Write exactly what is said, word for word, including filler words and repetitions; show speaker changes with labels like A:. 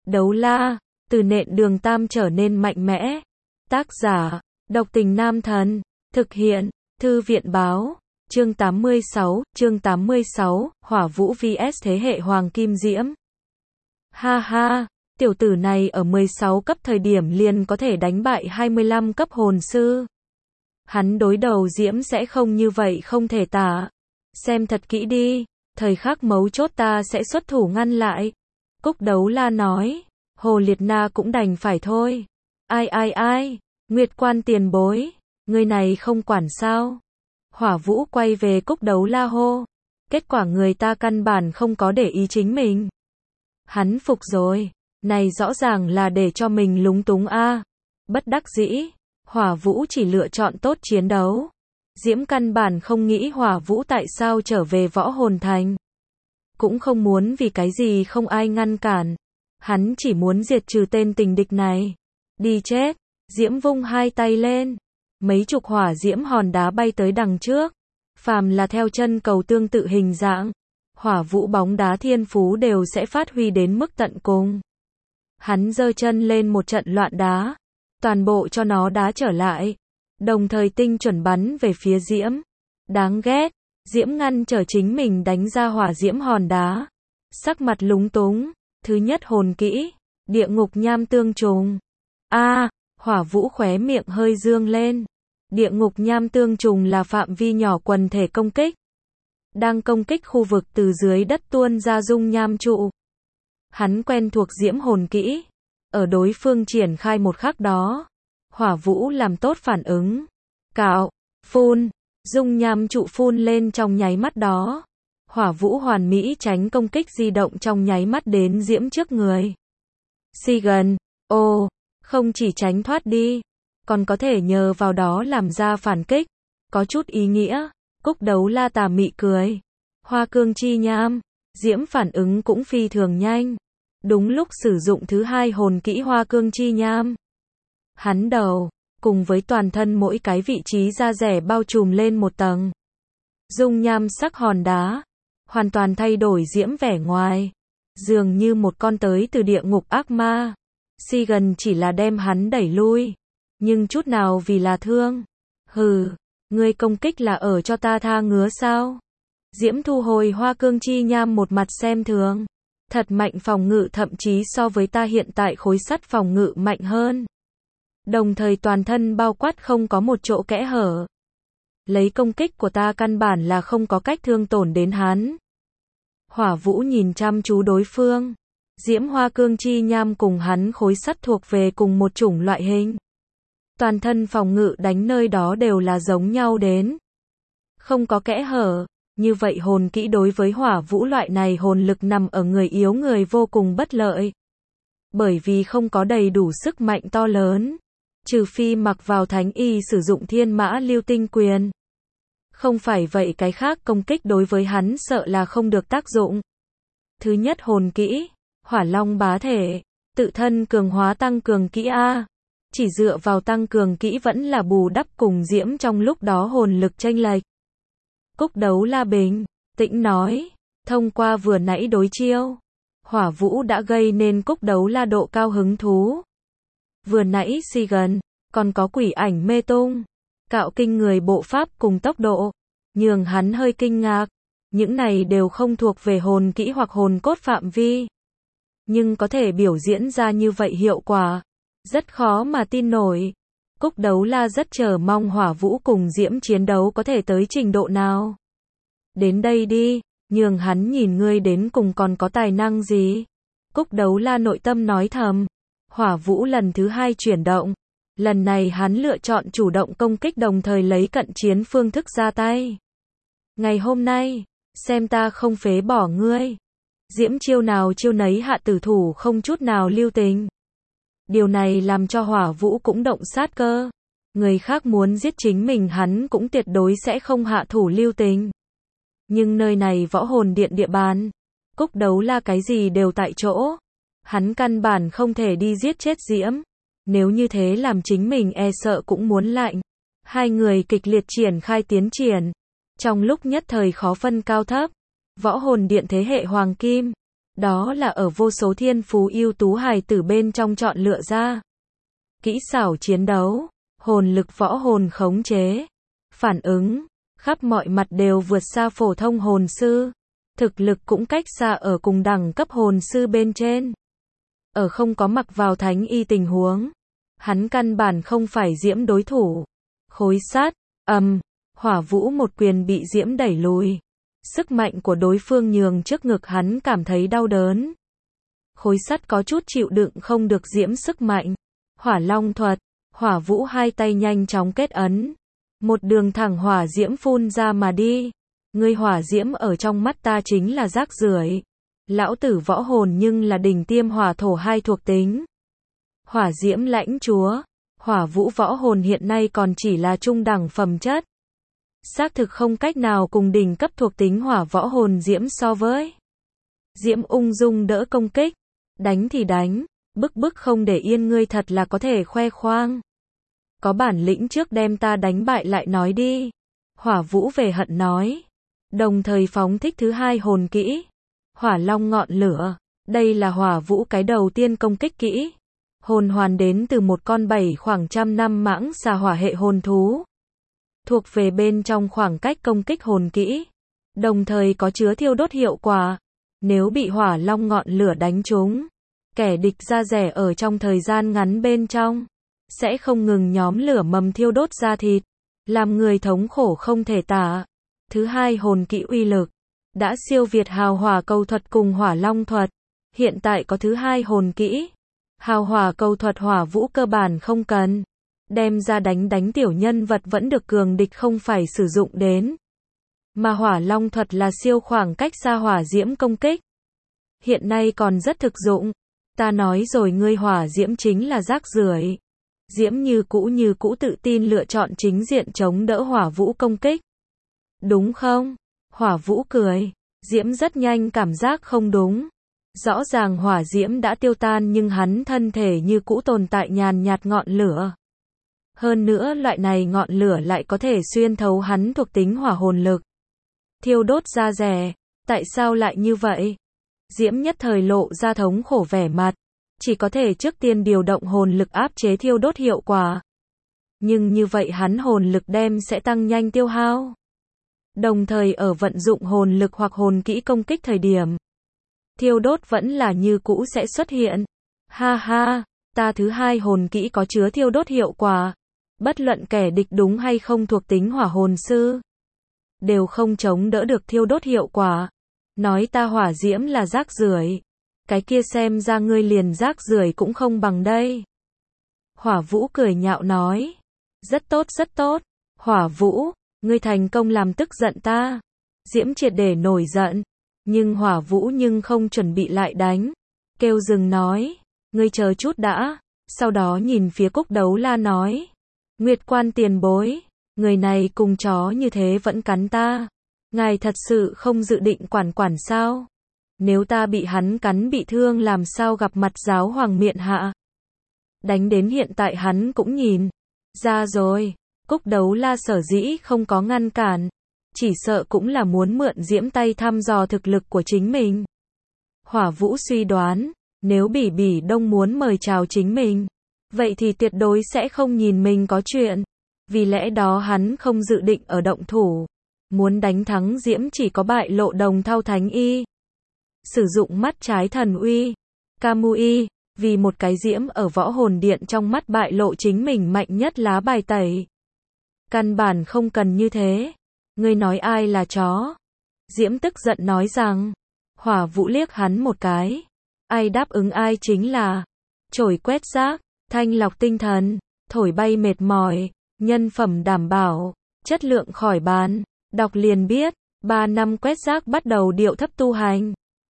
A: Đấu la, từ nện đường tam trở nên mạnh mẽ. Tác giả, Độc Tình Nam Thần. Thực hiện, Thư viện báo. Chương tám mươi sáu, chương tám mươi sáu, Hỏa Vũ vs thế hệ Hoàng Kim Diễm. Ha ha, tiểu tử này ở mười sáu cấp thời điểm liền có thể đánh bại hai mươi lăm cấp hồn sư. Hắn đối đầu Diễm sẽ không như vậy không thể tả. Xem thật kỹ đi, thời khắc mấu chốt ta sẽ xuất thủ ngăn lại. Cúc Đấu La nói, Hồ Liệt Na cũng đành phải thôi. Ai ai ai, Nguyệt Quan tiền bối, người này không quản sao. Hỏa Vũ quay về Cúc Đấu La hô. Kết quả người ta căn bản không có để ý chính mình. Hắn phục rồi, này rõ ràng là để cho mình lúng túng a. À. Bất đắc dĩ, Hỏa Vũ chỉ lựa chọn tốt chiến đấu. Diễm căn bản không nghĩ Hỏa Vũ tại sao trở về Võ Hồn Thành. Cũng không muốn vì cái gì không ai ngăn cản. Hắn chỉ muốn diệt trừ tên tình địch này. Đi chết, Diễm vung hai tay lên. Mấy chục hỏa diễm hòn đá bay tới đằng trước. Phàm là theo chân cầu tương tự hình dạng. Hỏa Vũ bóng đá thiên phú đều sẽ phát huy đến mức tận cùng. Hắn giơ chân lên một trận loạn đá. Toàn bộ cho nó đá trở lại. Đồng thời tinh chuẩn bắn về phía Diễm. Đáng ghét, Diễm ngăn trở chính mình đánh ra hỏa diễm hòn đá. Sắc mặt lúng túng. Thứ nhất hồn kỹ, địa ngục nham tương trùng. A, à, Hỏa Vũ khóe miệng hơi dương lên. Địa ngục nham tương trùng là phạm vi nhỏ quần thể công kích. Đang công kích khu vực từ dưới đất tuôn ra dung nham trụ. Hắn quen thuộc diễm hồn kỹ. Ở đối phương triển khai một khắc đó. Hỏa Vũ làm tốt phản ứng. Cạo, phun, dung nham trụ phun lên trong nháy mắt đó. Hỏa Vũ hoàn mỹ tránh công kích di động trong nháy mắt đến Diễm trước người. Si gần, ô, không chỉ tránh thoát đi, còn có thể nhờ vào đó làm ra phản kích. Có chút ý nghĩa. Cúc Đấu La tà mị cười. Hoa cương chi nham. Diễm phản ứng cũng phi thường nhanh. Đúng lúc sử dụng thứ hai hồn kỹ hoa cương chi nham. Hắn đầu, cùng với toàn thân mỗi cái vị trí da rẻ bao trùm lên một tầng. Dung nham sắc hòn đá. Hoàn toàn thay đổi Diễm vẻ ngoài. Dường như một con tới từ địa ngục ác ma. Si gần chỉ là đem hắn đẩy lui. Nhưng chút nào vì là thương. Hừ, ngươi công kích là ở cho ta tha ngứa sao? Diễm thu hồi hoa cương chi nham một mặt xem thường. Thật mạnh phòng ngự thậm chí so với ta hiện tại khối sắt phòng ngự mạnh hơn. Đồng thời toàn thân bao quát không có một chỗ kẽ hở. Lấy công kích của ta căn bản là không có cách thương tổn đến hắn. Hỏa Vũ nhìn chăm chú đối phương. Diễm hoa cương chi nham cùng hắn khối sắt thuộc về cùng một chủng loại hình. Toàn thân phòng ngự đánh nơi đó đều là giống nhau đến. Không có kẽ hở. Như vậy hồn kỹ đối với Hỏa Vũ loại này hồn lực nằm ở người yếu người vô cùng bất lợi. Bởi vì không có đầy đủ sức mạnh to lớn. Trừ phi mặc vào thánh y sử dụng thiên mã lưu tinh quyền. Không phải vậy cái khác công kích đối với hắn sợ là không được tác dụng. Thứ nhất hồn kỹ, Hỏa Long bá thể, tự thân cường hóa tăng cường kỹ A. Chỉ dựa vào tăng cường kỹ vẫn là bù đắp cùng Diễm trong lúc đó hồn lực chênh lệch. Cúc Đấu La bình tĩnh nói, thông qua vừa nãy đối chiêu, Hỏa Vũ đã gây nên Cúc Đấu La độ cao hứng thú. Vừa nãy si gần, còn có quỷ ảnh mê tung, cạo kinh người bộ pháp cùng tốc độ, nhường hắn hơi kinh ngạc. Những này đều không thuộc về hồn kỹ hoặc hồn cốt phạm vi. Nhưng có thể biểu diễn ra như vậy hiệu quả. Rất khó mà tin nổi. Cúc Đấu La rất chờ mong Hỏa Vũ cùng Diễm chiến đấu có thể tới trình độ nào. Đến đây đi, nhường hắn nhìn ngươi đến cùng còn có tài năng gì. Cúc Đấu La nội tâm nói thầm. Hỏa Vũ lần thứ hai chuyển động. Lần này hắn lựa chọn chủ động công kích đồng thời lấy cận chiến phương thức ra tay. Ngày hôm nay, xem ta không phế bỏ ngươi. Diễm chiêu nào chiêu nấy hạ tử thủ không chút nào lưu tình. Điều này làm cho Hỏa Vũ cũng động sát cơ. Người khác muốn giết chính mình hắn cũng tuyệt đối sẽ không hạ thủ lưu tình. Nhưng nơi này Võ Hồn Điện địa bàn. Cúc Đấu La cái gì đều tại chỗ. Hắn căn bản không thể đi giết chết Diễm. Nếu như thế làm chính mình e sợ cũng muốn lạnh. Hai người kịch liệt triển khai tiến triển. Trong lúc nhất thời khó phân cao thấp. Võ Hồn Điện thế hệ Hoàng Kim. Đó là ở vô số thiên phú ưu tú hài tử bên trong chọn lựa ra. Kỹ xảo chiến đấu, hồn lực võ hồn khống chế, phản ứng, khắp mọi mặt đều vượt xa phổ thông hồn sư. Thực lực cũng cách xa ở cùng đẳng cấp hồn sư bên trên. Ở không có mặc vào thánh y tình huống, hắn căn bản không phải Diễm đối thủ. Khối sắt, ầm, Hỏa Vũ một quyền bị Diễm đẩy lùi. Sức mạnh của đối phương nhường trước ngực hắn cảm thấy đau đớn. Khối sắt có chút chịu đựng không được Diễm sức mạnh. Hỏa Long thuật, Hỏa Vũ hai tay nhanh chóng kết ấn. Một đường thẳng hỏa diễm phun ra mà đi. Ngươi hỏa diễm ở trong mắt ta chính là rác rưởi. Lão tử võ hồn nhưng là đỉnh tiêm hỏa thổ hai thuộc tính. Hỏa diễm lãnh chúa, Hỏa Vũ võ hồn hiện nay còn chỉ là trung đẳng phẩm chất. Xác thực không cách nào cùng đỉnh cấp thuộc tính hỏa võ hồn Diễm so với. Diễm ung dung đỡ công kích. Đánh thì đánh, bức bức không để yên ngươi thật là có thể khoe khoang. Có bản lĩnh trước đem ta đánh bại lại nói đi. Hỏa Vũ về hận nói. Đồng thời phóng thích thứ hai hồn kỹ. Hỏa Long ngọn lửa. Đây là Hỏa Vũ cái đầu tiên công kích kỹ. Hồn hoàn đến từ một con bảy khoảng trăm năm mãng xà hỏa hệ hồn thú. Thuộc về bên trong khoảng cách công kích hồn kỹ. Đồng thời có chứa thiêu đốt hiệu quả. Nếu bị Hỏa Long ngọn lửa đánh trúng, kẻ địch da rẻ ở trong thời gian ngắn bên trong sẽ không ngừng nhóm lửa mầm thiêu đốt da thịt, làm người thống khổ không thể tả. Thứ hai hồn kỹ uy lực đã siêu việt hào hỏa cầu thuật cùng Hỏa Long thuật. Hiện tại có thứ hai hồn kỹ, hào hỏa cầu thuật Hỏa Vũ cơ bản không cần. Đem ra đánh đánh tiểu nhân vật vẫn được cường địch không phải sử dụng đến. Mà Hỏa Long thuật là siêu khoảng cách xa hỏa diễm công kích. Hiện nay còn rất thực dụng. Ta nói rồi ngươi hỏa diễm chính là rác rưởi. Diễm như cũ như cũ tự tin lựa chọn chính diện chống đỡ Hỏa Vũ công kích. Đúng không? Hỏa Vũ cười. Diễm rất nhanh cảm giác không đúng. Rõ ràng hỏa diễm đã tiêu tan nhưng hắn thân thể như cũ tồn tại nhàn nhạt ngọn lửa. Hơn nữa loại này ngọn lửa lại có thể xuyên thấu hắn thuộc tính hỏa hồn lực. Thiêu đốt da rẻ. Tại sao lại như vậy? Diễm nhất thời lộ ra thống khổ vẻ mặt. Chỉ có thể trước tiên điều động hồn lực áp chế thiêu đốt hiệu quả. Nhưng như vậy hắn hồn lực đem sẽ tăng nhanh tiêu hao. Đồng thời ở vận dụng hồn lực hoặc hồn kỹ công kích thời điểm, thiêu đốt vẫn là như cũ sẽ xuất hiện. Ha ha, ta thứ hai hồn kỹ có chứa thiêu đốt hiệu quả. Bất luận kẻ địch đúng hay không thuộc tính hỏa hồn sư, đều không chống đỡ được thiêu đốt hiệu quả. Nói ta hỏa diễm là rác rưởi. Cái kia xem ra ngươi liền rác rưởi cũng không bằng đây. Hỏa Vũ cười nhạo nói. Rất tốt rất tốt. Hỏa Vũ, ngươi thành công làm tức giận ta. Diễm triệt để nổi giận. Nhưng Hỏa Vũ nhưng không chuẩn bị lại đánh. Kêu dừng nói. Ngươi chờ chút đã. Sau đó nhìn phía Cúc Đấu La nói. Nguyệt Quan tiền bối. Người này cùng chó như thế vẫn cắn ta. Ngài thật sự không dự định quản quản sao? Nếu ta bị hắn cắn bị thương làm sao gặp mặt giáo hoàng miện hạ? Đánh đến hiện tại hắn cũng nhìn ra rồi. Cúc Đấu La sở dĩ không có ngăn cản. Chỉ sợ cũng là muốn mượn Diễm tay thăm dò thực lực của chính mình. Hỏa Vũ suy đoán, nếu Bỉ Bỉ Đông muốn mời chào chính mình, vậy thì tuyệt đối sẽ không nhìn mình có chuyện. Vì lẽ đó hắn không dự định ở động thủ. Muốn đánh thắng Diễm chỉ có bại lộ Đồng Thau Thánh Y. Sử dụng mắt trái thần uy, Kamui, vì một cái Diễm ở võ hồn điện trong mắt bại lộ chính mình mạnh nhất lá bài tẩy. Căn bản không cần như thế. Ngươi nói ai là chó? Diễm tức giận nói rằng. Hỏa Vũ liếc hắn một cái. Ai đáp ứng ai chính là chổi quét rác, thanh lọc tinh thần, thổi bay mệt mỏi, nhân phẩm đảm bảo, chất lượng khỏi bàn. Đọc liền biết, ba năm quét rác bắt đầu điệu thấp tu hành.